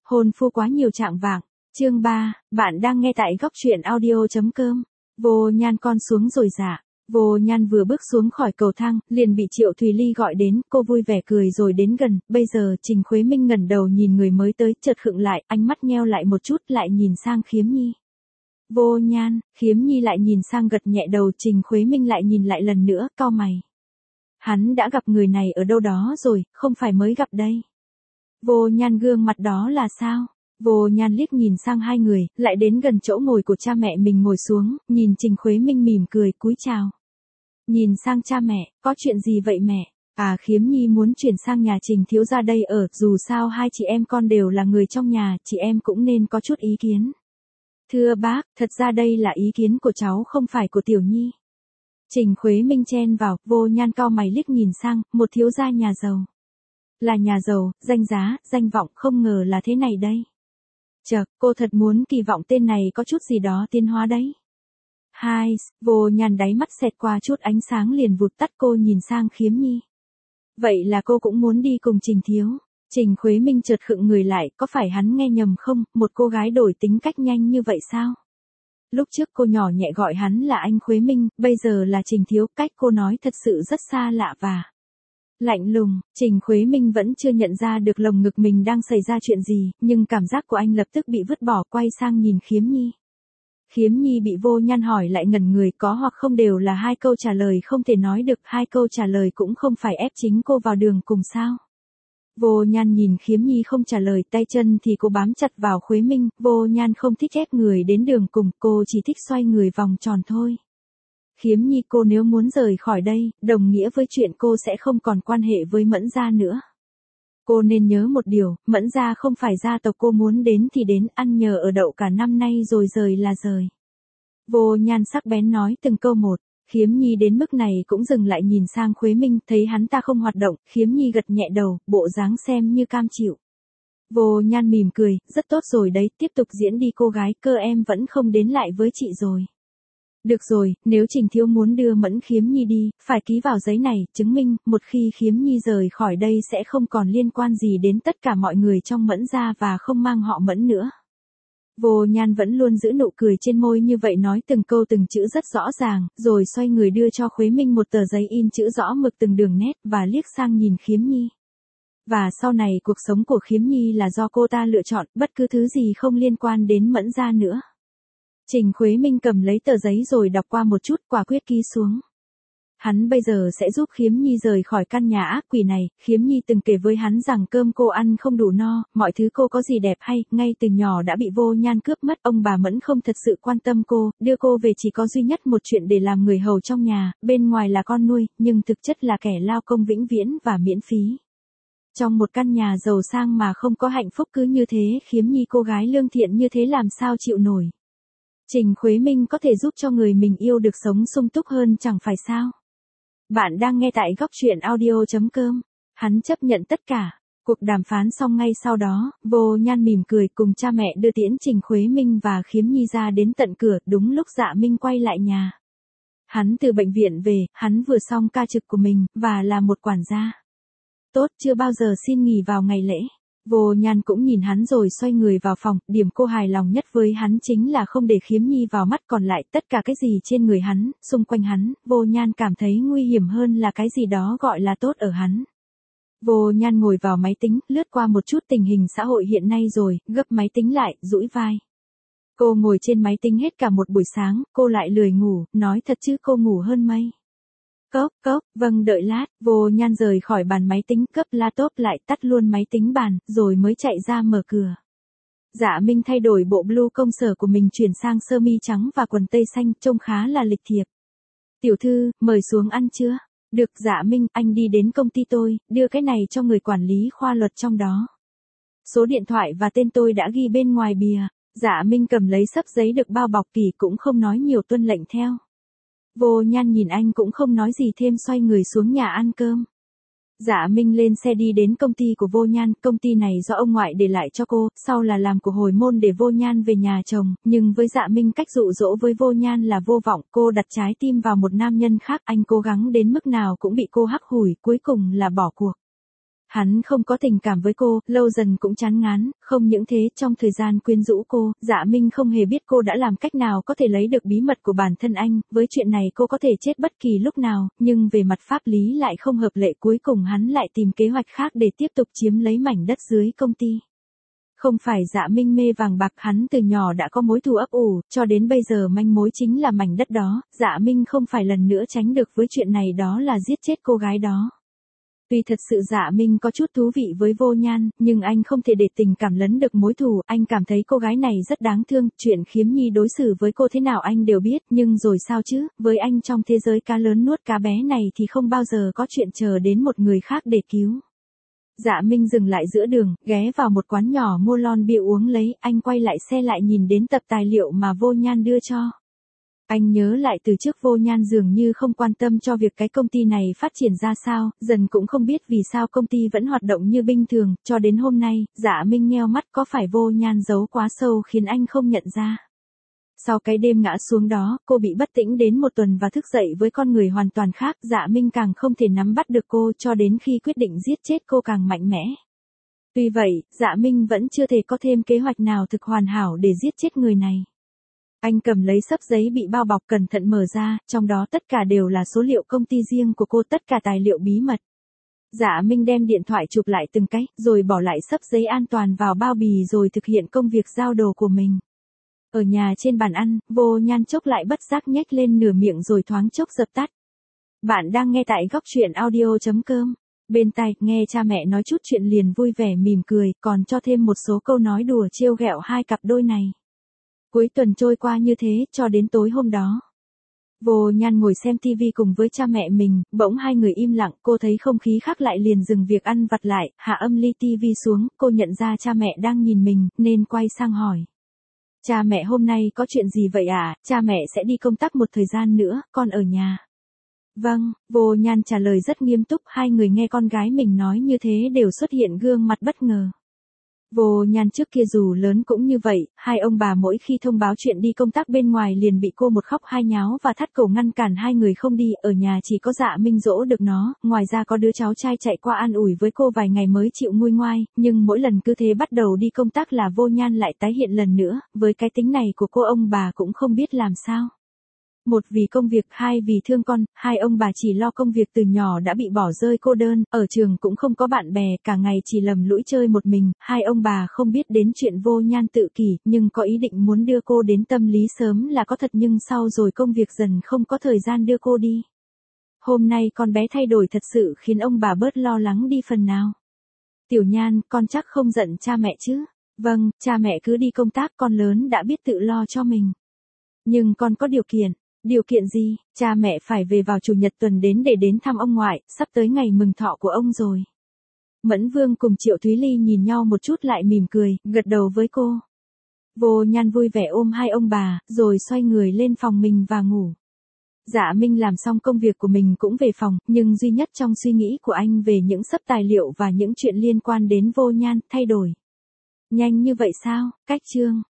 Hôn phu quá nhiều trạng vạng. Chương 3, bạn đang nghe tại góc truyện audio.com. Vô Nhan con xuống rồi dạ. Vô Nhan vừa bước xuống khỏi cầu thang, liền bị Triệu Thùy Ly gọi đến, cô vui vẻ cười rồi đến gần, bây giờ Trình Khuế Minh ngẩng đầu nhìn người mới tới, chợt khựng lại, ánh mắt nheo lại một chút, lại nhìn sang Khiếm Nhi. Vô Nhan, Khiếm Nhi lại nhìn sang gật nhẹ đầu, Trình Khuế Minh lại nhìn lại lần nữa, cau mày. Hắn đã gặp người này ở đâu đó rồi, không phải mới gặp đây. Vô Nhan gương mặt đó là sao? Vô Nhan liếc nhìn sang hai người, lại đến gần chỗ ngồi của cha mẹ mình ngồi xuống, nhìn Trình Khuế Minh mỉm cười, cúi chào. Nhìn sang cha mẹ, có chuyện gì vậy mẹ? Khiếm Nhi muốn chuyển sang nhà Trình thiếu gia đây ở, dù sao hai chị em con đều là người trong nhà, chị em cũng nên có chút ý kiến. Thưa bác, thật ra đây là ý kiến của cháu không phải của Tiểu Nhi. Trình Khuế Minh chen vào, Vô Nhan cau mày liếc nhìn sang, một thiếu gia nhà giàu. Là nhà giàu, danh giá, danh vọng, không ngờ là thế này đây. Cô thật muốn kỳ vọng tên này có chút gì đó tiến hóa đấy. Vô Nhan đáy mắt xẹt qua chút ánh sáng liền vụt tắt, cô nhìn sang Khiếm Nhi. Vậy là cô cũng muốn đi cùng Trình thiếu. Trình Khuế Minh chợt khựng người lại, có phải hắn nghe nhầm không, một cô gái đổi tính cách nhanh như vậy sao? Lúc trước cô nhỏ nhẹ gọi hắn là anh Khuế Minh, bây giờ là Trình thiếu, cách cô nói thật sự rất xa lạ và lạnh lùng. Trình Khuế Minh vẫn chưa nhận ra được lồng ngực mình đang xảy ra chuyện gì, nhưng cảm giác của anh lập tức bị vứt bỏ, quay sang nhìn Khiếm Nhi. Khiếm Nhi bị Vô Nhan hỏi lại ngẩn người, có hoặc không đều là hai câu trả lời không thể nói được, hai câu trả lời cũng không phải ép chính cô vào đường cùng sao. Vô Nhan nhìn Khiếm Nhi không trả lời, tay chân thì cô bám chặt vào Khuế Minh, Vô Nhan không thích ép người đến đường cùng, cô chỉ thích xoay người vòng tròn thôi. Khiếm Nhi, cô nếu muốn rời khỏi đây, đồng nghĩa với chuyện cô sẽ không còn quan hệ với Mẫn gia nữa. Cô nên nhớ một điều, Mẫn gia không phải gia tộc cô muốn đến thì đến, ăn nhờ ở đậu cả năm nay rồi rời là rời. Vô Nhan sắc bén nói từng câu một. Khiếm Nhi đến mức này cũng dừng lại nhìn sang Khuế Minh, thấy hắn ta không hoạt động, Khiếm Nhi gật nhẹ đầu, bộ dáng xem như cam chịu. Vô Nhan mỉm cười, rất tốt rồi đấy, tiếp tục diễn đi cô gái, cơ em vẫn không đến lại với chị rồi. Được rồi, nếu Trình thiếu muốn đưa Mẫn Khiếm Nhi đi, phải ký vào giấy này, chứng minh, một khi Khiếm Nhi rời khỏi đây sẽ không còn liên quan gì đến tất cả mọi người trong Mẫn gia và không mang họ Mẫn nữa. Vô Nhan vẫn luôn giữ nụ cười trên môi như vậy, nói từng câu từng chữ rất rõ ràng, rồi xoay người đưa cho Khuế Minh một tờ giấy in chữ rõ mực từng đường nét và liếc sang nhìn Khiếm Nhi. Và sau này cuộc sống của Khiếm Nhi là do cô ta lựa chọn, bất cứ thứ gì không liên quan đến Mẫn gia nữa. Trình Khuế Minh cầm lấy tờ giấy rồi đọc qua một chút, quả quyết ký xuống. Hắn bây giờ sẽ giúp Khiếm Nhi rời khỏi căn nhà ác quỷ này, Khiếm Nhi từng kể với hắn rằng cơm cô ăn không đủ no, mọi thứ cô có gì đẹp hay, ngay từ nhỏ đã bị Vô Nhan cướp mất, ông bà Mẫn không thật sự quan tâm cô, đưa cô về chỉ có duy nhất một chuyện để làm người hầu trong nhà, bên ngoài là con nuôi, nhưng thực chất là kẻ lao công vĩnh viễn và miễn phí. Trong một căn nhà giàu sang mà không có hạnh phúc cứ như thế, Khiếm Nhi cô gái lương thiện như thế làm sao chịu nổi. Trình Khuế Minh có thể giúp cho người mình yêu được sống sung túc hơn chẳng phải sao? Bạn đang nghe tại góc truyện audio.com. Hắn chấp nhận tất cả. Cuộc đàm phán xong ngay sau đó, Vô Nhan mỉm cười cùng cha mẹ đưa tiễn Trình Khuế Minh và Khiếm Nhi ra đến tận cửa, đúng lúc Dạ Minh quay lại nhà. Hắn từ bệnh viện về, hắn vừa xong ca trực của mình, và là một quản gia tốt, chưa bao giờ xin nghỉ vào ngày lễ. Vô Nhan cũng nhìn hắn rồi xoay người vào phòng, điểm cô hài lòng nhất với hắn chính là không để Khiếm Nhi vào mắt, còn lại tất cả cái gì trên người hắn, xung quanh hắn, Vô Nhan cảm thấy nguy hiểm hơn là cái gì đó gọi là tốt ở hắn. Vô Nhan ngồi vào máy tính, lướt qua một chút tình hình xã hội hiện nay rồi, gấp máy tính lại, duỗi vai. Cô ngồi trên máy tính hết cả một buổi sáng, cô lại lười ngủ, nói thật chứ cô ngủ hơn mây. Vâng đợi lát, Vô Nhan rời khỏi bàn máy tính, cấp laptop lại, tắt luôn máy tính bàn, rồi mới chạy ra mở cửa. Dạ Minh thay đổi bộ blue công sở của mình chuyển sang sơ mi trắng và quần tây xanh, trông khá là lịch thiệp. Tiểu thư, mời xuống ăn chưa? Được Dạ Minh, anh đi đến công ty tôi, đưa cái này cho người quản lý khoa luật trong đó. Số điện thoại và tên tôi đã ghi bên ngoài bìa. Dạ Minh cầm lấy xấp giấy được bao bọc kỹ cũng không nói nhiều tuân lệnh theo. Vô Nhan nhìn anh cũng không nói gì thêm, xoay người xuống nhà ăn cơm. Dạ Minh lên xe đi đến công ty của Vô Nhan, công ty này do ông ngoại để lại cho cô, sau là làm của hồi môn để Vô Nhan về nhà chồng, nhưng với Dạ Minh cách dụ dỗ với Vô Nhan là vô vọng, cô đặt trái tim vào một nam nhân khác, anh cố gắng đến mức nào cũng bị cô hắc hủi, cuối cùng là bỏ cuộc. Hắn không có tình cảm với cô, lâu dần cũng chán ngán, không những thế trong thời gian quyến rũ cô, Dạ Minh không hề biết cô đã làm cách nào có thể lấy được bí mật của bản thân anh, với chuyện này cô có thể chết bất kỳ lúc nào, nhưng về mặt pháp lý lại không hợp lệ, cuối cùng hắn lại tìm kế hoạch khác để tiếp tục chiếm lấy mảnh đất dưới công ty. Không phải Dạ Minh mê vàng bạc, hắn từ nhỏ đã có mối thù ấp ủ, cho đến bây giờ manh mối chính là mảnh đất đó, Dạ Minh không phải lần nữa tránh được với chuyện này, đó là giết chết cô gái đó. Tuy thật sự Dạ Minh có chút thú vị với Vô Nhan, nhưng anh không thể để tình cảm lấn được mối thù, anh cảm thấy cô gái này rất đáng thương, chuyện Khiếm Nhi đối xử với cô thế nào anh đều biết, nhưng rồi sao chứ, với anh trong thế giới cá lớn nuốt cá bé này thì không bao giờ có chuyện chờ đến một người khác để cứu. Dạ Minh dừng lại giữa đường, ghé vào một quán nhỏ mua lon bia uống lấy, anh quay lại xe lại nhìn đến tập tài liệu mà Vô Nhan đưa cho. Anh nhớ lại từ trước Vô Nhan dường như không quan tâm cho việc cái công ty này phát triển ra sao, dần cũng không biết vì sao công ty vẫn hoạt động như bình thường, cho đến hôm nay, Dạ Minh nheo mắt, có phải Vô Nhan giấu quá sâu khiến anh không nhận ra. Sau cái đêm ngã xuống đó, cô bị bất tĩnh đến một tuần và thức dậy với con người hoàn toàn khác, Dạ Minh càng không thể nắm bắt được cô, cho đến khi quyết định giết chết cô càng mạnh mẽ. Tuy vậy, Dạ Minh vẫn chưa thể có thêm kế hoạch nào thực hoàn hảo để giết chết người này. Anh cầm lấy xấp giấy bị bao bọc cẩn thận mở ra, trong đó tất cả đều là số liệu công ty riêng của cô, tất cả tài liệu bí mật. Dạ Minh đem điện thoại chụp lại từng cái, rồi bỏ lại xấp giấy an toàn vào bao bì rồi thực hiện công việc giao đồ của mình. Ở nhà trên bàn ăn, Vô Nhan chốc lại bất giác nhếch lên nửa miệng rồi thoáng chốc dập tắt. Bạn đang nghe tại góc truyện audio.com. Bên tai, nghe cha mẹ nói chút chuyện liền vui vẻ mỉm cười, còn cho thêm một số câu nói đùa trêu ghẹo hai cặp đôi này. Cuối tuần trôi qua như thế, cho đến tối hôm đó. Vô Nhan ngồi xem TV cùng với cha mẹ mình, bỗng hai người im lặng, cô thấy không khí khác lại liền dừng việc ăn vặt lại, hạ âm ly TV xuống, cô nhận ra cha mẹ đang nhìn mình, nên quay sang hỏi. Cha mẹ hôm nay có chuyện gì vậy à, cha mẹ sẽ đi công tác một thời gian nữa, con ở nhà. Vâng, Vô Nhan trả lời rất nghiêm túc, hai người nghe con gái mình nói như thế đều xuất hiện gương mặt bất ngờ. Vô Nhan trước kia dù lớn cũng như vậy, hai ông bà mỗi khi thông báo chuyện đi công tác bên ngoài liền bị cô một khóc hai nháo và thắt cổ ngăn cản hai người không đi, ở nhà chỉ có Dạ Minh dỗ được nó, ngoài ra có đứa cháu trai chạy qua an ủi với cô vài ngày mới chịu nguôi ngoai, nhưng mỗi lần cứ thế bắt đầu đi công tác là Vô Nhan lại tái hiện lần nữa, với cái tính này của cô ông bà cũng không biết làm sao. Một vì công việc, hai vì thương con, hai ông bà chỉ lo công việc từ nhỏ đã bị bỏ rơi cô đơn, ở trường cũng không có bạn bè, cả ngày chỉ lầm lũi chơi một mình, hai ông bà không biết đến chuyện Vô Nhan tự kỷ, nhưng có ý định muốn đưa cô đến tâm lý sớm là có thật, nhưng sau rồi công việc dần không có thời gian đưa cô đi. Hôm nay con bé thay đổi thật sự khiến ông bà bớt lo lắng đi phần nào. Tiểu Nhan, con chắc không giận cha mẹ chứ? Vâng, cha mẹ cứ đi công tác, con lớn đã biết tự lo cho mình. Nhưng con có điều kiện. Điều kiện gì? Cha mẹ phải về vào chủ nhật tuần đến để đến thăm ông ngoại, sắp tới ngày mừng thọ của ông rồi. Mẫn Vương cùng Triệu Thúy Ly nhìn nhau một chút lại mỉm cười, gật đầu với cô. Vô Nhan vui vẻ ôm hai ông bà, rồi xoay người lên phòng mình và ngủ. Dạ Minh làm xong công việc của mình cũng về phòng, nhưng duy nhất trong suy nghĩ của anh về những xấp tài liệu và những chuyện liên quan đến Vô Nhan thay đổi. Nhanh như vậy sao? Cách chương.